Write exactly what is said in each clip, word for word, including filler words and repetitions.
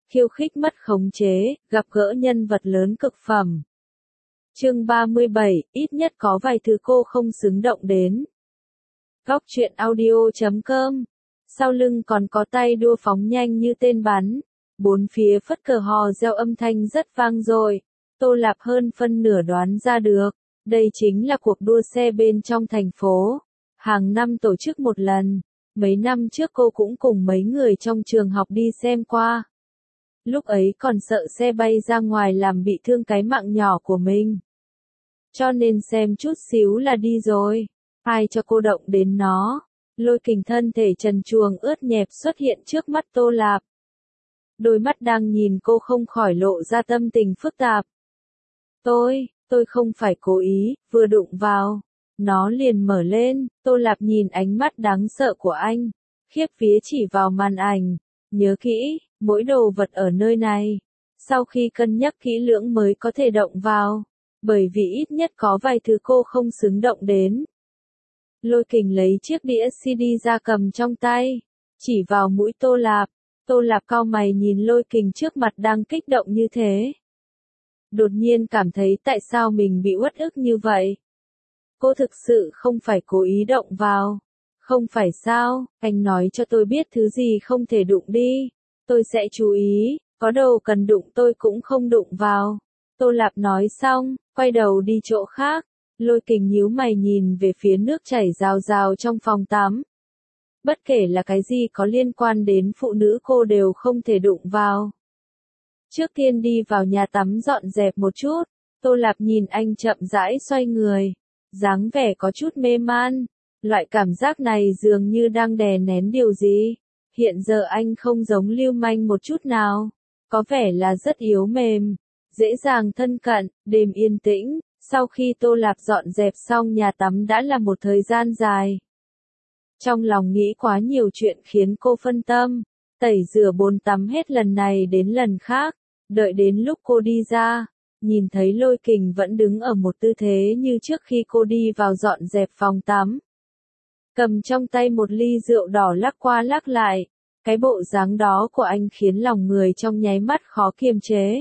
khiêu khích mất khống chế, gặp gỡ nhân vật lớn cực phẩm. Chương ba mươi bảy, ít nhất có vài thứ cô không xứng động đến. Góc truyện audio chấm com. Sau lưng còn có tay đua phóng nhanh như tên bắn. Bốn phía phất cờ hò reo âm thanh rất vang dội. Tô Lạp hơn phân nửa đoán ra được. Đây chính là cuộc đua xe bên trong thành phố. Hàng năm tổ chức một lần. Mấy năm trước cô cũng cùng mấy người trong trường học đi xem qua. Lúc ấy còn sợ xe bay ra ngoài làm bị thương cái mạng nhỏ của mình. Cho nên xem chút xíu là đi rồi. Ai cho cô động đến nó. Lôi Kình thân thể trần truồng ướt nhẹp xuất hiện trước mắt Tô Lạp. Đôi mắt đang nhìn cô không khỏi lộ ra tâm tình phức tạp. Tôi, tôi không phải cố ý, vừa đụng vào. Nó liền mở lên, Tô Lạp nhìn ánh mắt đáng sợ của anh. Khiếp vía chỉ vào màn ảnh. Nhớ kỹ, mỗi đồ vật ở nơi này. Sau khi cân nhắc kỹ lưỡng mới có thể động vào. Bởi vì ít nhất có vài thứ cô không xứng động đến. Lôi Kình lấy chiếc đĩa xê đê ra cầm trong tay. Chỉ vào mũi Tô Lạp. Tô Lạp cau mày nhìn Lôi Kình trước mặt đang kích động như thế. Đột nhiên cảm thấy tại sao mình bị uất ức như vậy. Cô thực sự không phải cố ý động vào. Không phải sao, anh nói cho tôi biết thứ gì không thể đụng đi. Tôi sẽ chú ý, có đồ cần đụng tôi cũng không đụng vào. Tô Lạp nói xong, quay đầu đi chỗ khác. Lôi Kình nhíu mày nhìn về phía nước chảy rào rào trong phòng tắm. Bất kể là cái gì có liên quan đến phụ nữ cô đều không thể đụng vào. Trước tiên đi vào nhà tắm dọn dẹp một chút. Tô Lạp nhìn anh chậm rãi xoay người. Dáng vẻ có chút mê man. Loại cảm giác này dường như đang đè nén điều gì. Hiện giờ anh không giống lưu manh một chút nào. Có vẻ là rất yếu mềm. Dễ dàng thân cận, đêm yên tĩnh. Sau khi Tô Lạp dọn dẹp xong nhà tắm đã là một thời gian dài. Trong lòng nghĩ quá nhiều chuyện khiến cô phân tâm. Tẩy rửa bồn tắm hết lần này đến lần khác. Đợi đến lúc cô đi ra. Nhìn thấy Lôi Kình vẫn đứng ở một tư thế như trước khi cô đi vào dọn dẹp phòng tắm. Cầm trong tay một ly rượu đỏ lắc qua lắc lại. Cái bộ dáng đó của anh khiến lòng người trong nháy mắt khó kiềm chế.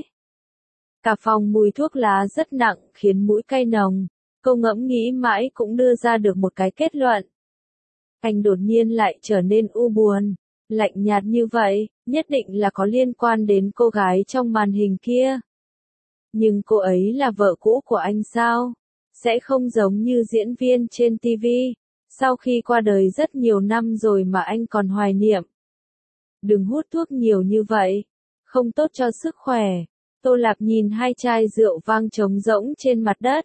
Cả phòng mùi thuốc lá rất nặng khiến mũi cay nồng. Cô ngẫm nghĩ mãi cũng đưa ra được một cái kết luận. Anh đột nhiên lại trở nên u buồn. Lạnh nhạt như vậy, nhất định là có liên quan đến cô gái trong màn hình kia. Nhưng cô ấy là vợ cũ của anh sao? Sẽ không giống như diễn viên trên ti vi. Sau khi qua đời rất nhiều năm rồi mà anh còn hoài niệm. Đừng hút thuốc nhiều như vậy. Không tốt cho sức khỏe. Tô Lạp nhìn hai chai rượu vang trống rỗng trên mặt đất.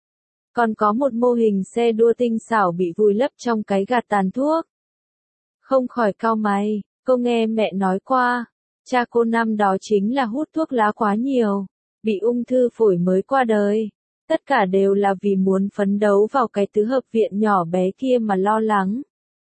Còn có một mô hình xe đua tinh xảo bị vùi lấp trong cái gạt tàn thuốc. Không khỏi cau mày, cô nghe mẹ nói qua. Cha cô năm đó chính là hút thuốc lá quá nhiều. Bị ung thư phổi mới qua đời. Tất cả đều là vì muốn phấn đấu vào cái tứ hợp viện nhỏ bé kia mà lo lắng.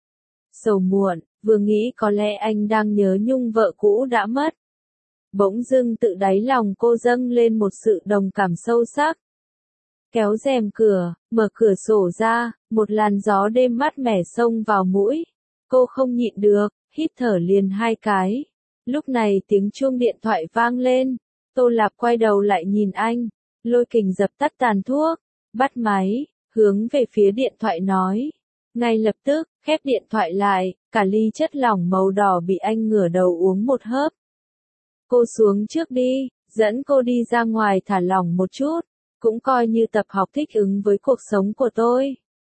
Sầu muộn, vừa nghĩ có lẽ anh đang nhớ nhung vợ cũ đã mất. Bỗng dưng tự đáy lòng cô dâng lên một sự đồng cảm sâu sắc. Kéo rèm cửa, mở cửa sổ ra, một làn gió đêm mát mẻ xông vào mũi. Cô không nhịn được, hít thở liền hai cái. Lúc này tiếng chuông điện thoại vang lên. Tô Lạp quay đầu lại nhìn anh. Lôi Kình dập tắt tàn thuốc, bắt máy, hướng về phía điện thoại nói. Ngay lập tức, khép điện thoại lại, cả ly chất lỏng màu đỏ bị anh ngửa đầu uống một hớp. Cô xuống trước đi, dẫn cô đi ra ngoài thả lỏng một chút, cũng coi như tập học thích ứng với cuộc sống của tôi.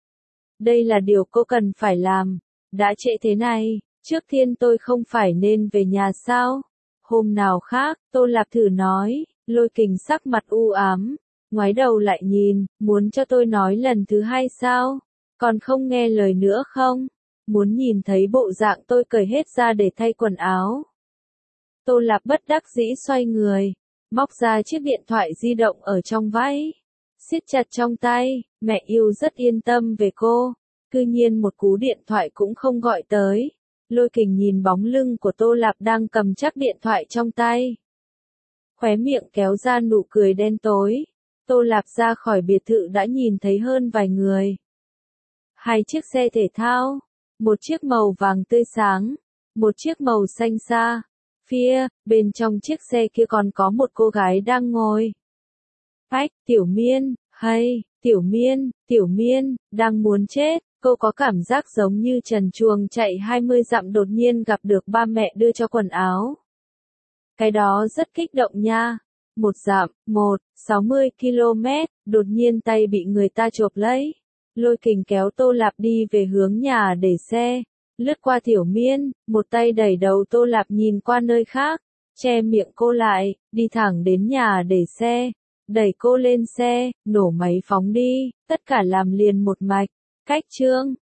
Đây là điều cô cần phải làm. Đã trễ thế này, trước tiên tôi không phải nên về nhà sao? Hôm nào khác, Tô Lạp thử nói. Lôi Kình sắc mặt u ám, ngoái đầu lại nhìn, muốn cho tôi nói lần thứ hai sao? Còn không nghe lời nữa không? Muốn nhìn thấy bộ dạng tôi cởi hết ra để thay quần áo. Tô Lạp bất đắc dĩ xoay người, móc ra chiếc điện thoại di động ở trong váy, siết chặt trong tay. Mẹ yêu rất yên tâm về cô, cư nhiên một cú điện thoại cũng không gọi tới. Lôi Kình nhìn bóng lưng của Tô Lạp đang cầm chắc điện thoại trong tay. Khóe miệng kéo ra nụ cười đen tối. Tô Lạp ra khỏi biệt thự đã nhìn thấy hơn vài người. Hai chiếc xe thể thao, một chiếc màu vàng tươi sáng, một chiếc màu xanh xa. phía, bên trong chiếc xe kia còn có một cô gái đang ngồi. Ách, Tiểu Miên, hay, Tiểu Miên, Tiểu Miên, đang muốn chết, cô có cảm giác giống như trần truồng chạy hai mươi dặm đột nhiên gặp được ba mẹ đưa cho quần áo. Cái đó rất kích động nha. Một dặm, một, sáu mươi ki lô mét, đột nhiên tay bị người ta chộp lấy. Lôi Kình kéo Tô Lạp đi về hướng nhà để xe. Lướt qua Tiểu Miên, một tay đẩy đầu Tô Lạp nhìn qua nơi khác, che miệng cô lại, đi thẳng đến nhà để xe. Đẩy cô lên xe, nổ máy phóng đi, tất cả làm liền một mạch. Cách chương